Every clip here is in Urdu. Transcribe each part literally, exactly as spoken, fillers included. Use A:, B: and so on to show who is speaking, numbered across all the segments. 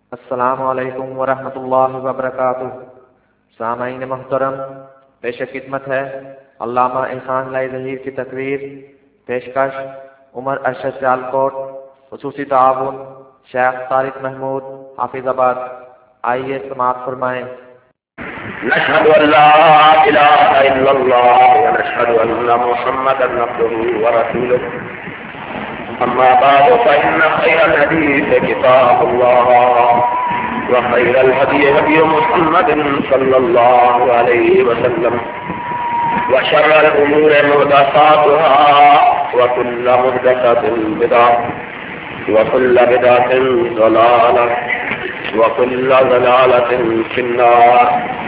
A: السلام علیکم ورحمۃ اللہ وبرکاتہ۔ سامعین محترم، پیش خدمت ہے علامہ احسان لائی ظہیر کی تقریر۔ پیشکش عمر ارشد سیالکوٹ، خصوصی تعاون شیخ طارق محمود حافظ آباد۔ آئیے سماعت فرمائیں۔
B: نشهد ان لا اله الا الله ونشهد ان محمدا عبده ورسوله، اما بعد فان خير الحديث كتاب الله وخير الهدي هدي محمد صلى الله عليه وسلم، وشر الامور محدثاتها وكل محدثة بدعة وكل بدعة ضلالة وكل ضلالة في النار۔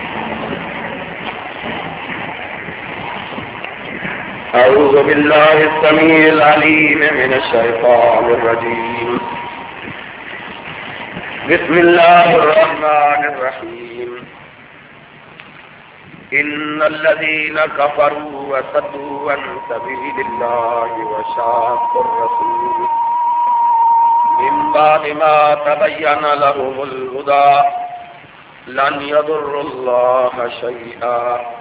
B: أعوذ بالله السميع العليم من الشيطان الرجيم، بسم الله الرحمن الرحيم۔ إن الذين كفروا وصدوا عن سبيل الله وشاقوا الرسول من بعد ما تبين لهم الهدى لن يضروا الله شيئا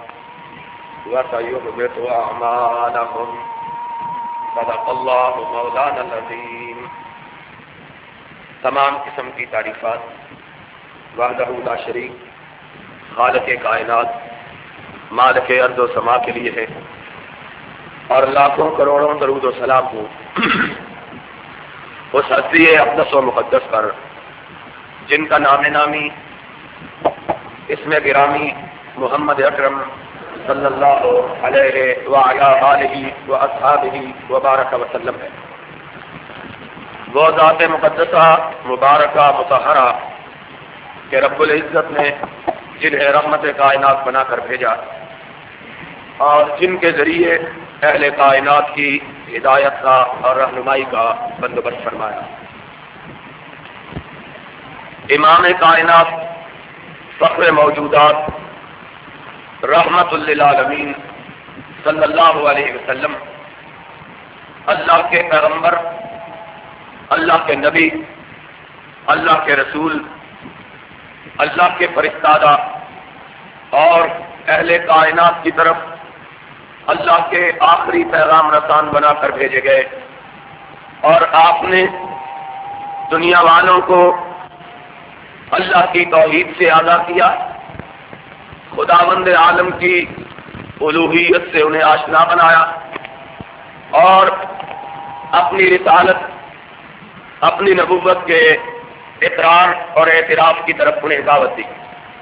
B: وسيحبط أعمالهم، صدق الله مولانا العظيم۔ تمام قسم کی تعریفات وحدہ لا شریک خالق کائنات مالک ارض و سما کے لیے ہے، اور لاکھوں کروڑوں درود و سلام ہو اس ہستی اقدس و مقدس پر جن کا نام نامی اسم گرامی محمد اکرم صلی اللہ علیہ وعلی آلہ واصحابہ وبارک وسلم ہے۔ وہ ذات مقدسہ مبارکہ مطہرہ کہ رب العزت نے جنہیں رحمت کائنات بنا کر بھیجا اور جن کے ذریعے اہل کائنات کی ہدایت کا اور رہنمائی کا بندوبست فرمایا۔ امام کائنات فخر موجودات رحمت للعالمین صلی اللہ علیہ وسلم اللہ کے پیغمبر، اللہ کے نبی، اللہ کے رسول، اللہ کے فرستادہ اور اہل کائنات کی طرف اللہ کے آخری پیغام رسان بنا کر بھیجے گئے، اور آپ نے دنیا والوں کو اللہ کی توحید سے آگاہ کیا، خداوند عالم کی الوہیت سے انہیں آشنا بنایا، اور اپنی رسالت، اپنی نبوت کے اقرار اور اعتراف کی طرف انہیں دعوت دی۔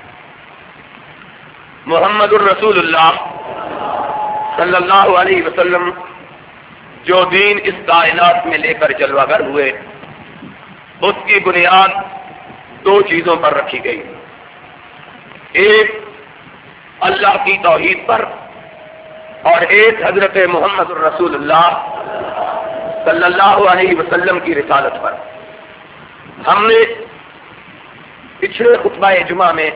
B: محمد الرسول اللہ صلی اللہ علیہ وسلم جو دین اس کائنات میں لے کر جلوہ گر ہوئے، اس کی بنیاد دو چیزوں پر رکھی گئی۔ ایک اللہ کی توحید پر، اور ایک حضرت محمد الرسول اللہ صلی اللہ علیہ وسلم کی رسالت پر۔ ہم نے پچھلے خطبہ جمعہ میں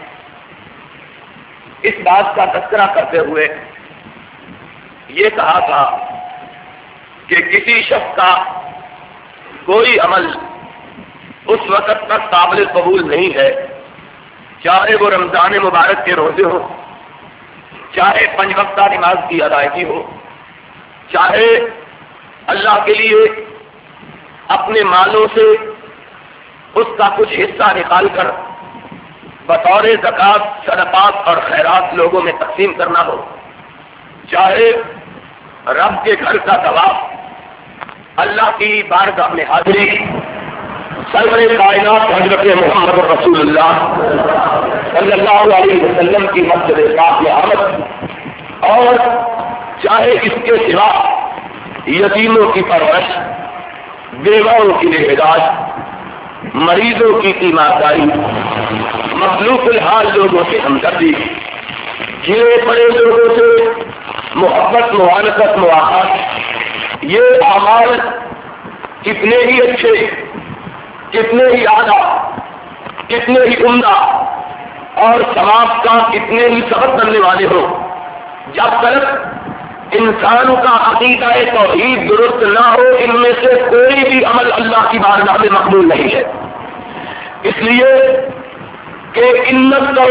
B: اس بات کا تذکرہ کرتے ہوئے یہ کہا تھا کہ کسی شخص کا کوئی عمل اس وقت تک قابل قبول نہیں ہے، چاہے وہ رمضان مبارک کے روزے ہو، چاہے پنج وقتہ نماز کی ادائیگی ہو، چاہے اللہ کے لیے اپنے مالوں سے اس کا کچھ حصہ نکال کر بطور زکوٰۃ، صدقات اور خیرات لوگوں میں تقسیم کرنا ہو، چاہے رب کے گھر کا طواف، اللہ کی بارگاہ میں حاضری، سرور کائنات حضرت محمد رسول اللہ صلی اللہ علیہ وسلم کی مسجد پاک میں آمد، اور چاہے اس کے سوا یتیموں کی پرورش، بیواؤں کی نگہداشت، مریضوں کی تیمارداری، مخلوق الحال لوگوں سے ہمدردی، گرے پڑے لوگوں سے محبت، معانقت، مواقعت، یہ اعمال کتنے ہی اچھے، کتنے ہی اعلیٰ، کتنے ہی عمدہ اور ثواب کا کتنے ہی سبب کرنے والے ہو، جب تک انسان کا عقیدہ توحید درست نہ ہو، ان میں سے کوئی بھی عمل اللہ کی بارگاہ میں مقبول نہیں ہے۔ اس لیے کہ ان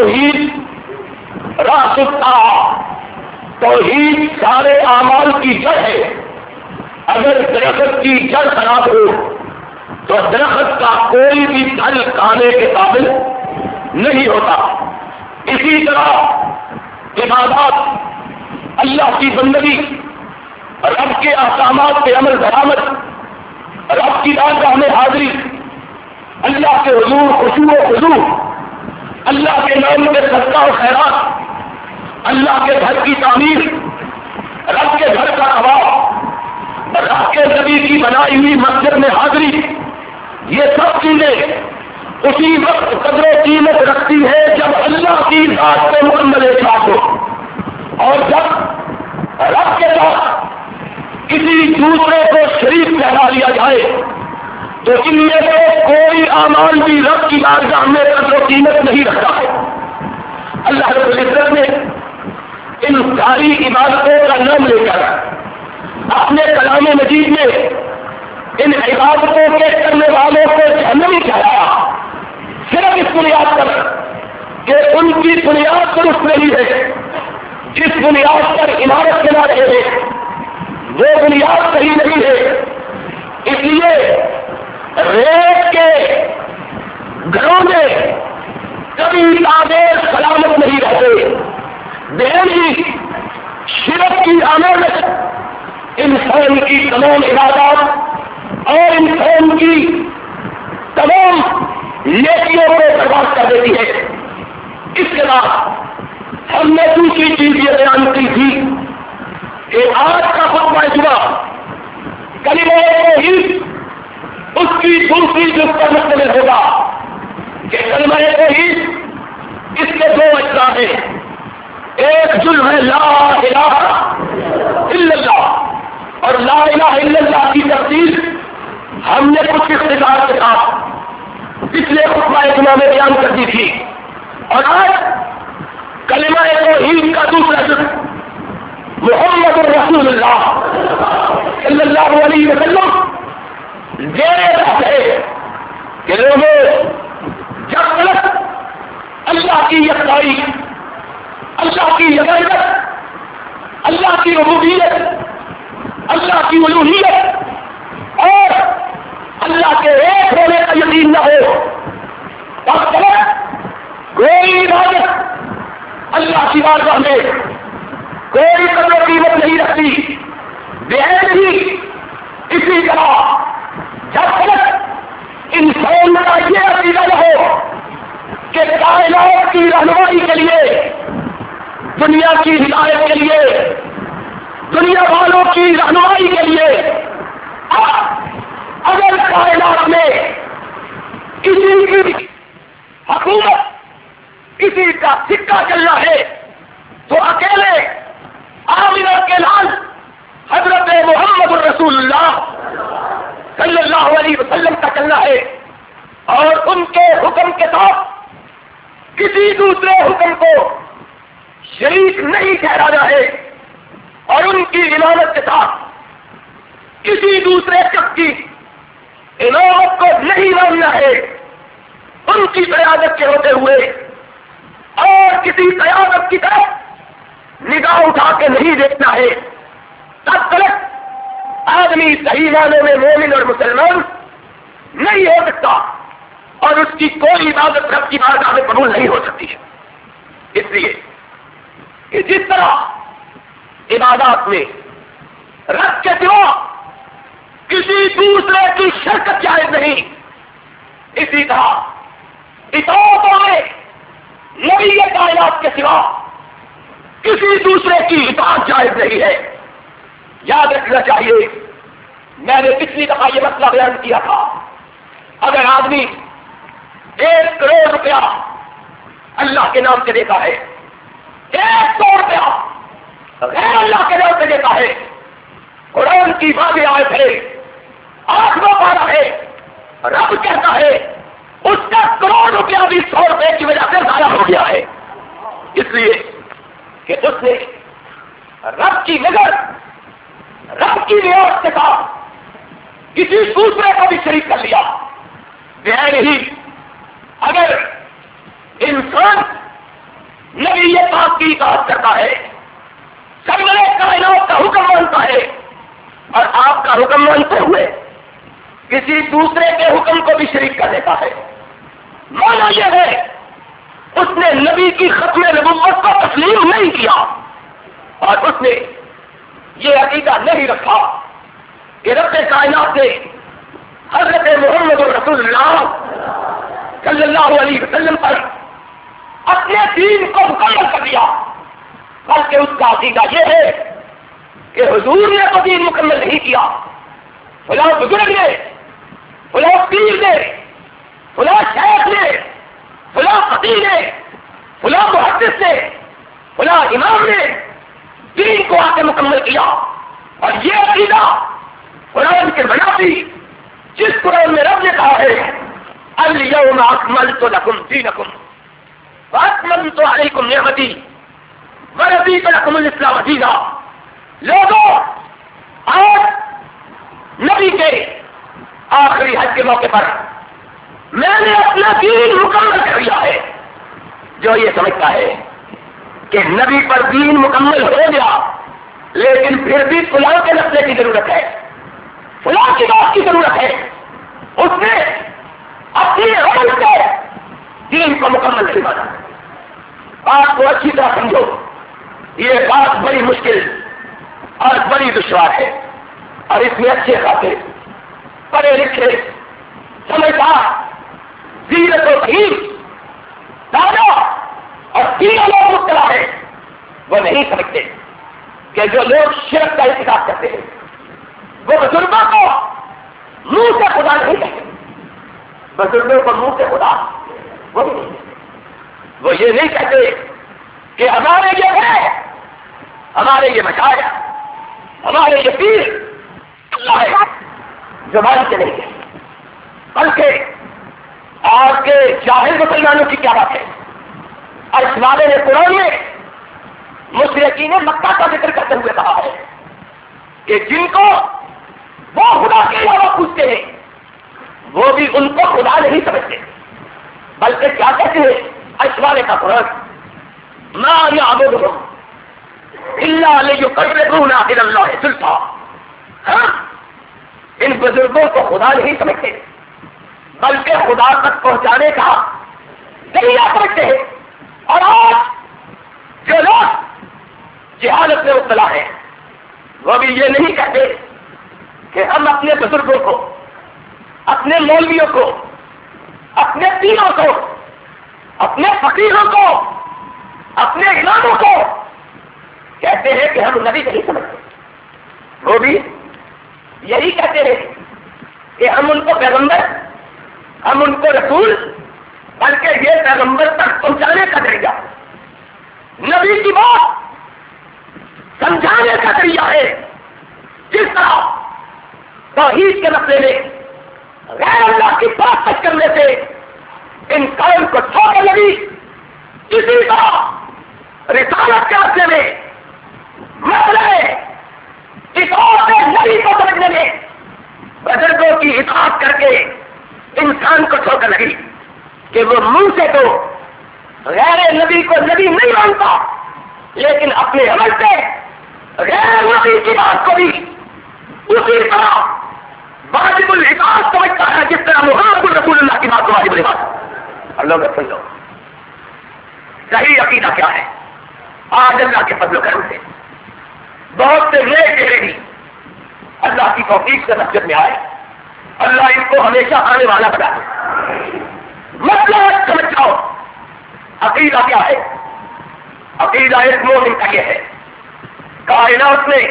B: توحید راس الطاعہ، توحید سارے اعمال کی جڑ ہے۔ اگر درخت کی جڑ خراب ہو تو درخت کا کوئی بھی پھل کھانے کے قابل نہیں ہوتا۔ اسی طرح عبادات، اللہ کی بندگی، رب کے احکامات پہ عمل درآمد، رب کی بارگاہ میں حاضری، اللہ کے حضور خشوع و خضوع، اللہ کے نام میں صدقہ و خیرات، اللہ کے گھر کی تعمیر، رب کے گھر کا طواف، رب کے نبی کی بنائی ہوئی مسجد میں حاضری، یہ سب چیزیں اسی وقت قدر و قیمت رکھتی ہے جب اللہ کی ذات پہ مکمل اعتماد ہو، اور جب رب کے ساتھ کسی دوسرے کو شریک ٹھہرا لیا جائے تو ان میں سے کوئی اعمال بھی رب کی بارگاہ میں قدر و قیمت نہیں رکھتا ہے۔ اللہ رب العزت نے ان ساری عبادتوں کا نام لے کر اپنے کلام مجید میں ان عبادتوں کے کرنے والوں کو جہنمی ٹھہرایا، صرف اس بنیاد پر کہ ان کی بنیاد درست نہیں ہے، جس بنیاد پر عمارت بنا رہے ہیں وہ بنیاد صحیح نہیں ہے۔ اس لیے ریت کے گھروں میں کبھی تعدیر سلامت نہیں رہتے، بہن ہی شرک کی آمد انسان کی تمام عبادات اور انسان کی تمام نیکیوں کو برباد کر دیتی ہے۔ اس کے بعد ہم نے دوسری چیز یہ بیان کی تھی کہ آج کا خطبہ جمعہ کلمہ توحید اس کی دوسری جز پر مشتمل ہوگا کہ کلمہ توحید اس کے دو اجزاء ہیں، ایک جز ہے لا الہ الا اللہ، اور لا الہ الا اللہ کی تفصیل ہم نے کچھ اختصار کے ساتھ پچھلے خطبہ جمعہ میں بیان کر دی تھی، اور آج کلمہ توحید کا دوسرا جز محمد الرسول اللہ صلی اللہ علیہ وسلم زیر بحث ہے کہ لوگوں جب تک اللہ کی یکتائی، اللہ کی یکایت، اللہ کی ربوبیت، اللہ کی الوہیت اور اللہ کے ایک ہونے کا یقین نہ ہو تب تک کوئی عبادت اللہ کی بارگاہ میں کوئی قدر و قیمت نہیں رکھتی۔ بہن ہی اسی طرح جب تک انسان کا یہ عقیدہ نہ ہو کہ کائنات کی رہنمائی کے لیے، دنیا کی ہدایت کے لیے، دنیا والوں کی رہنمائی کے لیے اگر کائنات میں کسی کی حکومت، کسی کا سکہ چلنا ہے تو اکیلے آمنہ کے لال حضرت محمد الرسول اللہ صلی اللہ علیہ وسلم کا چلنا ہے، اور ان کے حکم کے ساتھ کسی دوسرے حکم کو شریک نہیں ٹھہرانا ہے، اور ان کی امامت کے ساتھ کسی دوسرے شخص کی امامت کو نہیں ماننا ہے، ان کی قیادت کے ہوتے ہوئے اور کسی قیادت کی طرف نگاہ اٹھا کے نہیں دیکھنا ہے، تب تک آدمی صحیح معنوں میں مومن اور مسلمان نہیں ہو سکتا، اور اس کی کوئی عبادت رب کی بارگاہ میں قبول نہیں ہو سکتی ہے۔ اس لیے کہ جس طرح عبادات میں رب کے سوا کسی دوسرے کی شرکت جائز نہیں، اسی طرح اطاعتوں میں نبی کائنات کے سوا کسی دوسرے کی اطاعت جائز نہیں ہے۔ یاد رکھنا چاہیے، میں نے پچھلی دفعہ یہ مسئلہ بیان کیا تھا، اگر آدمی ایک کروڑ روپیہ اللہ کے نام سے دیتا ہے، ایک سو روپیہ غیر اللہ کے نام سے دیتا ہے، قرآن کی واضح آیت ہے، آٹھواں پارہ ہے، رب کہتا ہے اس کا کروڑ روپیہ بھی سو روپئے کی وجہ سے ضائع ہو گیا ہے، اس لیے کہ اس نے رب کی نظر، رب کی رعایت کے ساتھ کسی دوسرے کو بھی شریک کر لیا۔ بہن ہی اگر انسان نبی پاک کی اطاعت کرتا ہے، سرور کائنات کا حکم مانتا ہے، اور آپ کا حکم مانتے ہوئے کسی دوسرے کے حکم کو بھی شریک کر دیتا ہے، مانا یہ ہے اس نے نبی کی ختم نبوت کو تسلیم نہیں کیا، اور اس نے یہ عقیدہ نہیں رکھا کہ رب کائنات نے حضرت محمد رسول اللہ صلی اللہ علیہ وسلم پر اپنے دین کو مکمل کر دیا، بلکہ اس کا عقیدہ یہ ہے کہ حضور نے تو دین مکمل نہیں کیا، فلاں بزرگ نے، فلاں پیر نے، فلاں شیخ نے، فلاں فقیہ نے، فلاں محدث نے، فلاں امام نے دین کو آ کے مکمل کیا۔ اور یہ عقیدہ قرآن کے منافی، جس قرآن میں رب نے کہا ہے الیوم اکملت لکم دینکم واکملت علیکم نعمتی ورضیت لکم الاسلام دینا، لوگوں آج نبی کے آخری حج کے موقع پر میں نے اپنا دین مکمل کر لیا ہے۔ جو یہ سمجھتا ہے کہ نبی پر دین مکمل ہو گیا لیکن پھر بھی فلاں کے نسلے کی ضرورت ہے، فلاں کی بات کی ضرورت ہے، اس نے اپنی عمل سے دین کو مکمل نہیں مانا۔ بات کو اچھی طرح سمجھو، یہ بات بڑی مشکل اور بڑی دشوار ہے، اور اس میں اچھے خاطر پڑھے لکھے سمجھدار زیرت و فہیم دادا اور تینوں لوگ مبتلا ہے، وہ نہیں سمجھتے کہ جو لوگ شرک کا ارتکاب کرتے ہیں وہ بزرگوں کو منہ سے خدا نہیں کہتے، بزرگوں کو منہ سے خدا وہ نہیں کہتے، وہ یہ نہیں کہتے کہ ہمارے یہ ہے، ہمارے یہ مشاہد، ہمارے یہ پیر اللہ ہے، زبان سے نہیں کہتے، بلکہ آج کے جاہل مسلمانوں کی کیا بات ہے۔ اور اس والے نے قرآن میں مشرکین مکہ کا ذکر کرتے ہوئے کہا ہے کہ جن کو وہ خدا کے علاوہ پوچھتے ہیں وہ بھی ان کو خدا نہیں سمجھتے، بلکہ کیا کہتے ہیں اس والے کا قرآن ما یعبدہم الا لیقربونا الی اللہ زلفیٰ، ہاں ان بزرگوں کو خدا نہیں سمجھتے بلکہ خدا تک پہنچانے کا ذریعہ سمجھتے ہیں۔ اور آج جو لوگ جہالت میں مبتلا ہیں وہ بھی یہ نہیں کہتے کہ ہم اپنے بزرگوں کو، اپنے مولویوں کو، اپنے پیروں کو، اپنے فقیروں کو، اپنے اماموں کو کہتے ہیں کہ ہم نبی نہیں سمجھتے، وہ بھی یہی کہتے ہیں کہ ہم ان کو پیغمبر، ہم ان کو رسول، بلکہ یہ پیغمبر تک پہنچانے کا ذریعہ، نبی کی بات سمجھانے کا ذریعہ ہے۔ جس طرح توحید کے مسئلے میں غیر اللہ کی بات تک کرنے سے ان قوم کو چھوڑنے لگی، اسی طرح رسالت کے مسئلے میں مسئلے اطاعت نبی کو سمجھنے میں بزرگوں کی اطاعت کر کے انسان کو چھوڑ کر لگی کہ وہ منہ سے تو غیر نبی کو نبی نہیں مانتا لیکن اپنے عمل سے غیر نبی کی بات کو بھی اسی طرح واجب الاطاعت سمجھتا ہے جس طرح محمد رسول اللہ کی بات کو واجب الاطاعت۔ اللہ کا سمجھو صحیح عقیدہ کیا ہے۔ آج اللہ کے فضل و کرم سے بہت سے نئے چہرے بھی اللہ کی توفیق سے مسجد میں آئے، اللہ ان کو ہمیشہ آنے والا بنا دے۔ مطلب سمجھ جاؤ عقیدہ کیا ہے۔ عقیدہ ایک مومن کا یہ ہے کائنات میں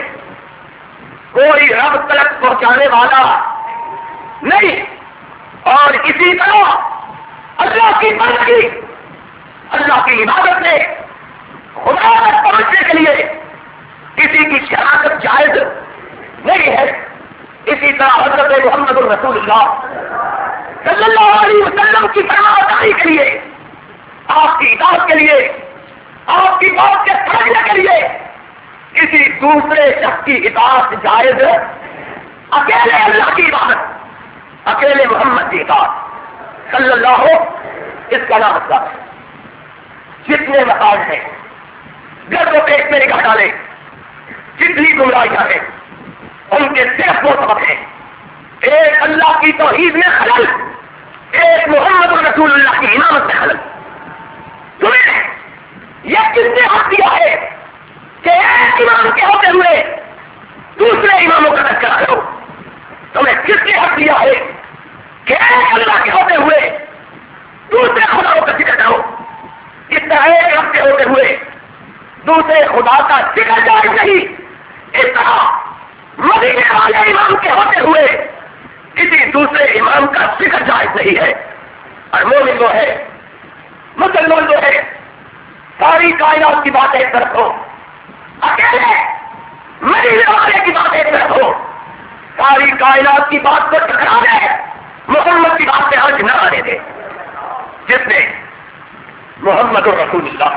B: کوئی رب تلک پہنچانے والا نہیں، اور اسی طرح اللہ کی بندگی، اللہ کی عبادت میں خدا تک پہنچنے کے لیے کسی کی شراکت جائز نہیں ہے۔ اسی طرح حضرت محمد الرسول اللہ صلی اللہ علیہ وسلم کی فرمانبرداری کے لیے، آپ کی اطاعت کے لیے، آپ کی بات کے سمجھنے کے لیے کسی دوسرے شخص کی اطاعت جائز، اکیلے اللہ کی عبادت، اکیلے محمد کی اطاعت صلی اللہ اس کا نام اسلام ہے. جتنے مقام ہیں گرد و پیٹ میں نگاہ ڈالے، جتنی گمراہیاں ہیں ان کے صرف وہ سبب ہیں. ایک اللہ کی توحید میں خلل، ایک محمد رسول اللہ کی امامت میں خلل. تمہیں یہ کس نے حق دیا ہے کہ ایک امام کے ہوتے ہوئے دوسرے اماموں کا ٹکرا کرو؟ تمہیں کس نے حق دیا ہے کہ ایک اللہ کے ہوتے ہوئے دوسرے خداؤں کا ذکر کرو؟ اس طرح ایک رب کے ہوتے ہوئے دوسرے خدا کا ذکر جائز نہیں، اس طرح مدینے والے امام کے ہوتے ہوئے کسی دوسرے امام کا ذکر جائز نہیں ہے. اور مومن وہ ہے، مسلمان جو ہے، ساری کائنات کی بات ایک طرف ہو، اکیلے مدینے والے کی بات ایک طرف ہو، ساری کائنات کی بات کو ٹکرا دے، محمد کی بات پہ آج نہ آنے دے. جس نے محمد رسول اللہ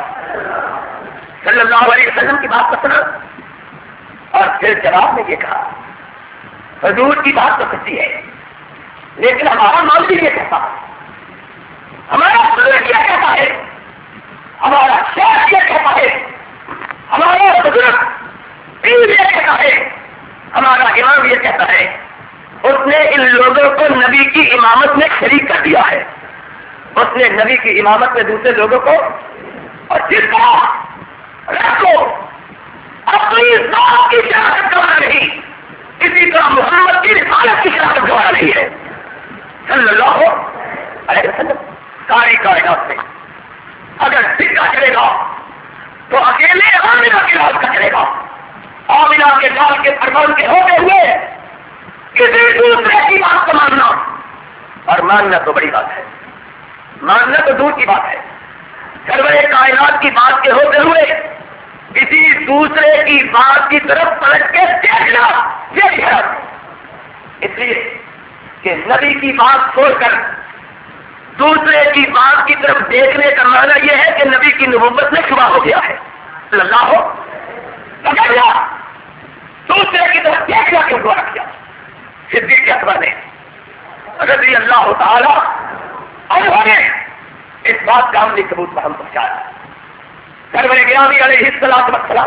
B: صلی اللہ علیہ وسلم کی بات کو سنا اور پھر جواب میں یہ کہا حضور کی بات تو سچی ہے لیکن ہمارا مولوی یہ کہتا ہے، ہمارا بزرگ یہ کہتا ہے، ہمارا شیخ یہ کہتا ہے، ہمارا بزرگ پیر یہ کہتا ہے، ہمارا امام یہ کہتا ہے. اس نے ان لوگوں کو نبی کی امامت میں شریک کر دیا ہے. اس نے نبی کی امامت میں دوسرے لوگوں کو، اور جس طرح رکھو اپنی ذات کی شراکت گوارا نہیں، اسی طرح محمد کی رسالت کی شراکت گوارا نہیں ہے صلی اللہ علیہ وسلم. ساری کائنات میں اگر سکہ چلے گا تو اکیلے آمینہ کے لال کا چلے گا. آمینہ کے لال کے فرمان کے ہوتے ہوئے کسی دوسرے کی بات کو ماننا، اور ماننا تو بڑی بات ہے، ماننا تو دور کی بات ہے. سرور کائنات کی بات کے ہوتے ہوئے کسی دوسرے کی بات کی طرف پلٹ کے دیکھنا یہ شرط ہے. اس لیے کہ نبی کی بات چھوڑ کر دوسرے کی بات کی طرف دیکھنے کا معنی یہ ہے کہ نبی کی نبوت میں شبہ ہو گیا ہے. اللہ ہو پکڑا دوسرے کی طرف دیکھنا کیوں دعا کیا؟ صدیق اکبر نے رضی اللہ تعالی عنہ نے اس بات کا عملی ثبوت پر ہم پہنچایا. سرور گرامی علیہ الصلوۃ والسلام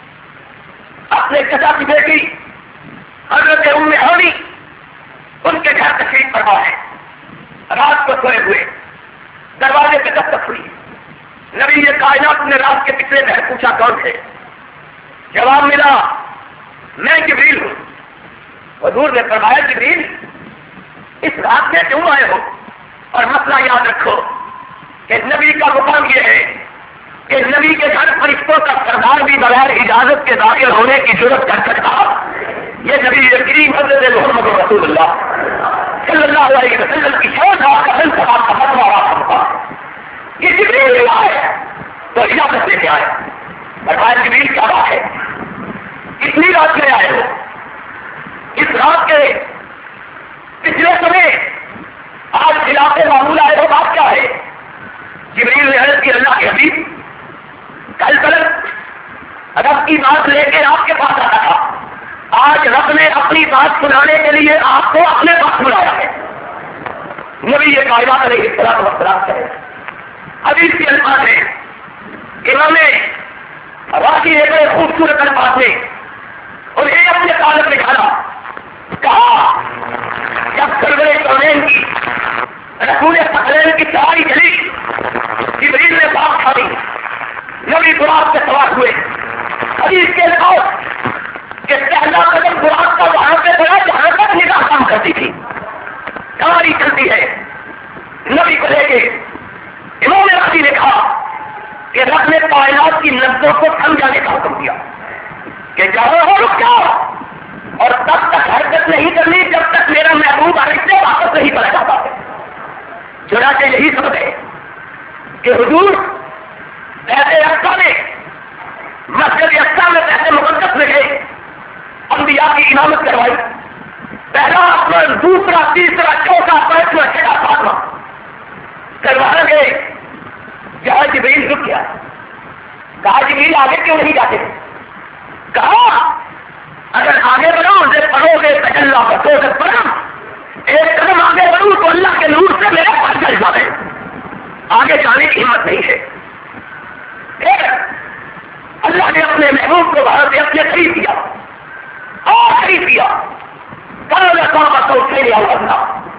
B: اپنے چچا کی بیٹی حضرت ام ہانی ان کے گھر تشریف فرما ہے. رات کو سوئے ہوئے دروازے پہ دستک ہوئی. نبی یہ کائنات نے رات کے پچھلے پہر پوچھا کون ہے؟ جواب ملا میں جبریل ہوں. حضور نے فرمایا جبریل اس رات میں کیوں آئے ہو؟ اور مسئلہ یاد رکھو کہ نبی کا مقام یہ ہے کہ نبی کے گھر فرشتوں کا سردار بھی بغیر اجازت کے داخل ہونے کی ضرورت کر سکتا. یہ نبی کریم حضرت محمد رسول اللہ صلی اللہ علیہ وسلم کی شوق کا فلسفہ کا فتویٰ رہا. یہ جبریل آئے تو اجازت لے کے آئے. فرمایا جبریل کیا بات ہے؟ کتنی رات میں آئے ہو؟ اس رات کے پچھلے سمے آج خلاف معمول آئے ہو، بات کیا ہے؟ جبریل نے عرض کی اللہ کے حبیب کل تلک رب کی بات لے کے آپ کے پاس آتا تھا، آج رب نے اپنی بات سنانے کے لیے آپ کو اپنے پاس بلایا ہے. نبی یہ کائنات علیہ الصلوۃ والسلام ہے. حدیث کے الفاظ ہیں، امام راضی نے بڑے خوبصورت الفاظ میں انہیں اپنے تعلق نکالا. کہا جب سرور کونین کی رسول ثقلین کی سواری چلی، جبریل نے بات کھائی، نبی براق سے سوار ہوئے. حدیث کے الفاظ کہ پہلا قدم براق کا وہاں پہ پڑا جہاں تک نگاہ کام کرتی تھی. سواری چلتی ہے، نبی کو لے کے امام راضی نے کہا کہ رب نے کائنات کی نظروں کو سمجھانے کا حکم دیا کہ جہاں ہو رک جاؤ اور تب تک حرکت نہیں کرنی جب تک میرا محبوب عرش سے واپس نہیں پڑا جاتا ہے. چنانچہ یہی سبب ہے کہ حضور ایسے اقصا میں مسجد اقصا میں ایسے مقدس میں گئے، انبیاء کی امامت کروائی. پہلا آسمان، دوسرا، تیسرا، چوتھا، پانچواں، چھٹا، ساتواں کروانا گئے جہاں جبریل رک گیا. کہا جبریل آگے کیوں نہیں جاتے؟ کہا اگر آگے بڑھو اسے پڑھو گے اللہ کا تو پڑھا، ایک قدم آگے بڑھوں تو اللہ کے نور سے میرے پاس چل جائے. آگے جانے کی ہمت نہیں ہے. اللہ نے اپنے محبوب کو باہر سے اپنے قریب کیا اور قریب کیا. کالا کام تو اٹھے لیا بنا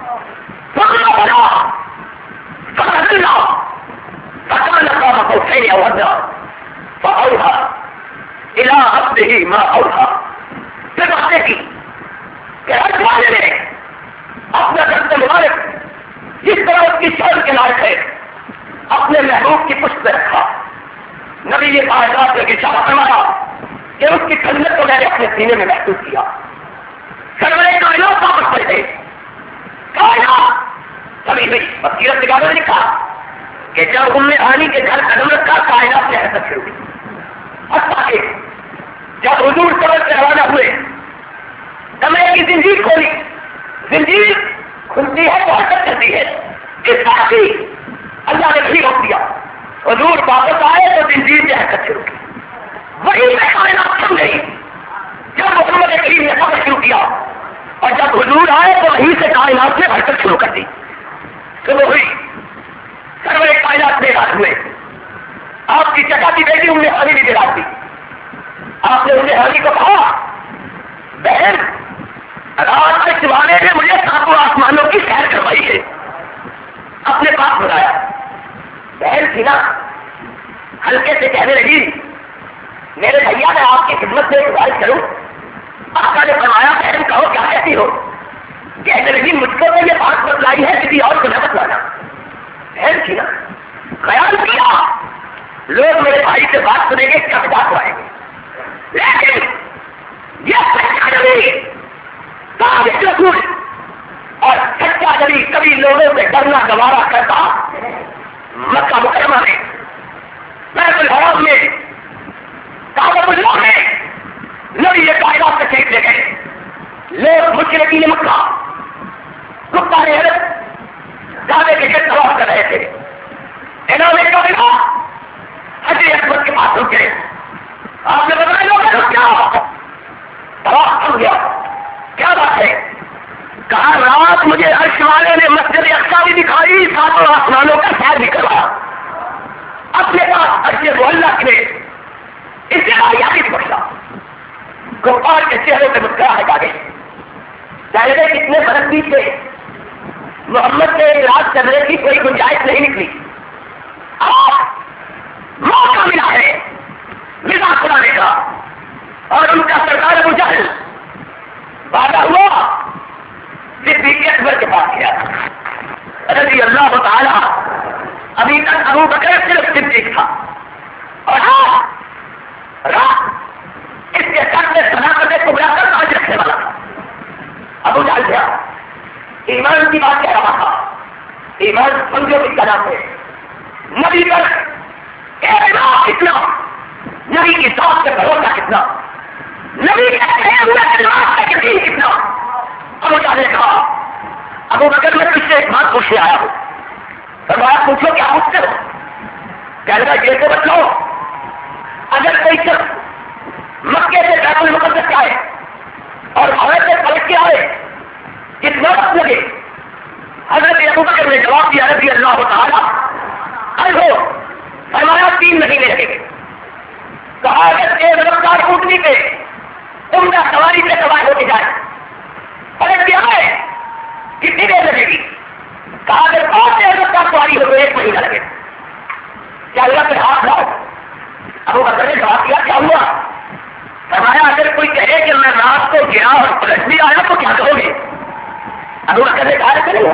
B: بنا بنا بنا کالا کام تو اٹھے لیا بنا اوڑھا الہ اب ہی ماں اوڑھا. پھر باتیں کی کہ ہر والے نے اپنا دست مبارک جس طرح اس کی شان کے لائق ہے اپنے محبوب کی پشت پہ رکھا. نبی یہ کائنات نے اشارہ فرمایا کہ اس کی ٹھنڈک کو میں نے اپنے سینے میں محسوس کیا. سرورے کائنات واپس پڑے تھے. کائنات کبھی بھی بصیرت نگاہ نے لکھا کہ جب ام ہانی کے گھر قدم رکھا کائنات میں حرکت شروع ہوئی. حتیٰ کہ جب حضور سبق سے روانہ ہوئے کمرے کی زنجیر کھولی. زنجیر کھلتی ہے تو حرکت کرتی ہے. اس بات کی اللہ نے بھی روک دیا. حضور واپس آئے تو زنجیر سے حرکت شروع کی. وہی میں کائنات تھم گئی جب محمد کریم نے سفر شروع کیا اور جب حضور آئے تو وہیں سے کائنات سے حرکت شروع کر دی. صبح ہوئی سرور کائنات میں رات ہوئے. آپ کی چچا کی بیٹی انہیں ہانی بھی رات دی. آپ نے انہیں ہانی کو کہا بہن رات کے سوانے نے مجھے ساتوں آسمانوں کی سیر کروائی ہے. اپنے پاس بلایا. بہن تھی نا ہلکے سے کہنے لگی میرے بھیا میں آپ کی خدمت سے گزارش کروں. آقا نے فرمایا بہن کہو کیا کہتی ہو. کہنے لگی مجھ کو تو یہ بات بتلائی ہے کسی اور کو نہ بتلانا. بہن تھی نا خیال کیا لوگ میرے بھائی سے بات سنیں گے کب بات آئیں گے. لیکن یہ سچا نبی صادق رسول اور سچا نبی کبھی لوگوں سے ڈرنا گوارا کرتا مکہ مکرمہ میں بیت الحرام میں کعبۃ اللہ میں نبی یہ کائنات سے کھینچ لے گئے. لوگ مشرکین مکہ کتا نے کعبے کے گرد طواف کر رہے تھے. انہوں نے کہا حجر اسود کے پاس رکے. آپ نے بتایا لوگ کیا طواف ہو گیا کیا بات ہے. کہا رات مجھے عرش والے نے مسجد اقصی بھی دکھائی ساتوں آسمانوں کا سیر بھی کروایا. اپنے پاس عرش معلّہ کے استعمالیاتی بخشا. کفار کے چہرے پہ مسکراہٹ آ گئی. چاہے کتنے برس بھی تھے محمد سے علاج کرنے کی کوئی گنجائش نہیں نکلی. آپ موقع ملا ہے مزاح کرانے کا اور ان کا سرکار ابو جہل وعدہ ہوا صدیق اکبر کے پاس گیا رضی اللہ تعالی. ابھی تک ابو بکر صرف صدیق تھا اور ہاں رات اس کے سر میں صداقت کبریٰ کر تاج رکھنے والا تھا. ابو جہل گیا ایمان کی بات کہہ رہا تھا. ایمان سمجھو کی طرح سے نبی پر اعتماد کتنا نبی کی ذات سے بھروسہ کتنا نبی کے اعتماد کا یقین کتنا. ابو جہل نے کہا ابو بکر میں تجھ سے ایک بات پوچھنے آیا ہوں. فرمایا پوچھو کیا پوچھتے ہو. کہنے لگا یہ تو بتلاؤ اگر کوئی شخص مکے سے بیت المقدس کے آئے اور بھارت سے پلٹ کے آئے کتنا وقت لگے. حضرت ابو بکر نے جواب دیا رضی اللہ تعالیٰ عنہ فرمایا تین مہینے لگے گے. کہا اگر ایک رفتار اونٹنی پہ عمدہ سواری پہ سوار ہو کے جائے پلٹ کے آئے کتنی دیر لگے گی. کہا اگر پانچ سے رفتار سواری ہو تو ایک مہینہ لگے گا. کیا اللہ پہ ہاتھ لاؤ. ابو بکر نے جواب دیا کیا ہوا. فرمایا اگر کوئی کہے کہ میں رات کو گیا اور پلٹ بھی آیا تو کیا کہو گے. ابو بکر نے کہا چلے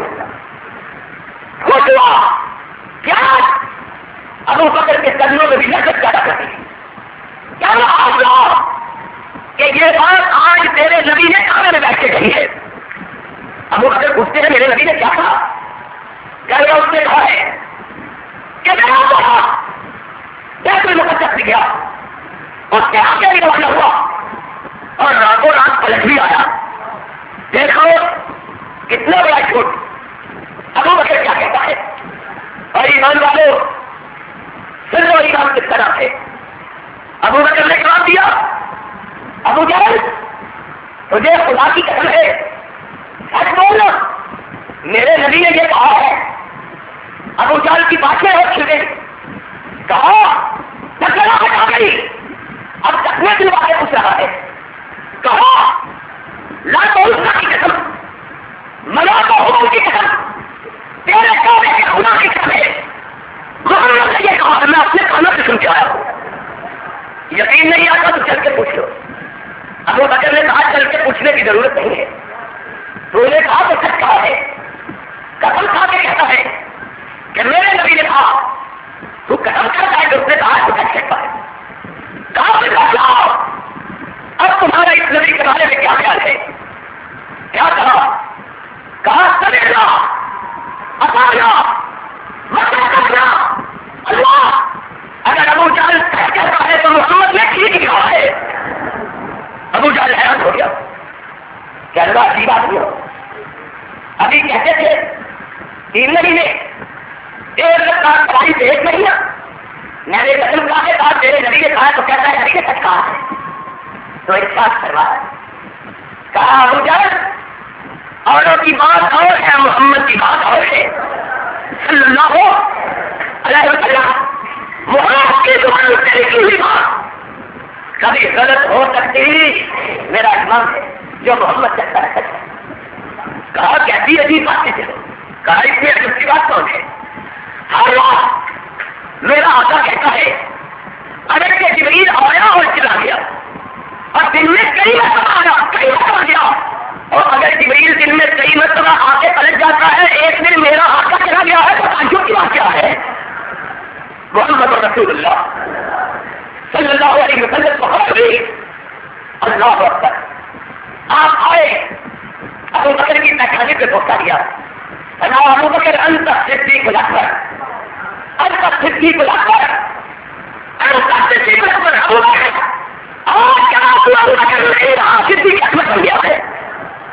B: خوش ہوا کیا. ابو بکر کے قدموں میں بھی نقد پیدا کرتی کیا رہا کہ یہ بات آج تیرے نبی نے کھانے میں بیٹھ کے کہی ہے. ابو بکر پوچھتے ہیں میرے نبی نے کیا کہا. کیا اس نے کہا ہے کہ میں کہا بیت المقدس سے گیا اس کے آگے بھی روانہ ہوا اور راتوں رات پلٹ بھی آیا. دیکھو کتنا بڑا جھوٹ. ابو بکر کیا کہتا ہے اور ایمان والوں سر و ایمان کس طرح سے. ابو بکر نے جواب دیا ابو جہل تجھے خدا کی قسم ہے سچ بولنا میرے نبی نے یہ کہا ہے ابو جہل کی باتیں ہو چھڑے، کہا ٹکرا ہٹا گئی، اب ٹکنے دلوا کے پوچھ رہا ہے، کہا لا تو اس کی قسم، ملا تو حکم کی قسم، تیرے کعبے کے خدا کی قسم ہے، محمد نے یہ کہا میں اپنے کانوں سے سن کے آیا ہوں، یقین نہیں آتا تو چل کے پوچھ لو۔ ابو بکر نے کہا چل کے پوچھنے کی ضرورت نہیں ہے، تو نے کہا تو سچ کہا ہے، قسم کھا کے کہتا ہے کہ میرے نبی نے کہا تو قسم کرتا ہے کہ اس نے کہا تو سچ کہتا ہے، کہا پھر بتلاؤ اب تمہارا اس نبی کے بارے میں کیا خیال ہے؟ کیا کہا؟ کہا سمجھنا اطاعنا مطاعنا اللہ، اگر ابو جہل سچ کہتا ہے تو محمد نے ٹھیک کہا ہے۔ ابو جہل حیران ہو گیا کہ اللہ کی بات ہو، ابھی کہتے تھے تین مہینے ایک رفتار سواری سے ایک مہینہ، میں نے قسم کہا کے ساتھ میرے نبی نے کہا تو کہتا ہے نبی نے سچ کہا ہے، تو ایک ساتھ کروایا، کہا ابو جہل اوروں کی بات اور ہے محمد کی بات اور ہے صلی اللہ علیہ وسلم، محمد کی زبان سے کی ہوئی بات کبھی غلط ہو سکتی، میرا ایمان ہے جو محمد کہتا ہے سچ ہے۔ کہا کیسی عجیب باتیں تھے، کہا اس میں عجیب کی بات کون ہے؟ ہر رات میرا آقا کہتا ہے اگر کہ جبریل آیا اور چلا گیا اور دن میں کئی مرتبہ آیا کئی مرتبہ گیا، اور اگر جبریل دن میں کئی مرتبہ آ کے پلٹ جاتا ہے ایک دن میرا آقا چلا گیا ہے تو تعجب کی بات کیا ہے؟ محمد رسول اللہ صلی اللہ علیہ وسلم کو خبر ہوئی، اللہ اکبر، آپ آئے ابو بکر کی پہچانے پہ پہنچا دیا، ابو بکر انت صدیق الاکبر، انت صدیق الاکبر،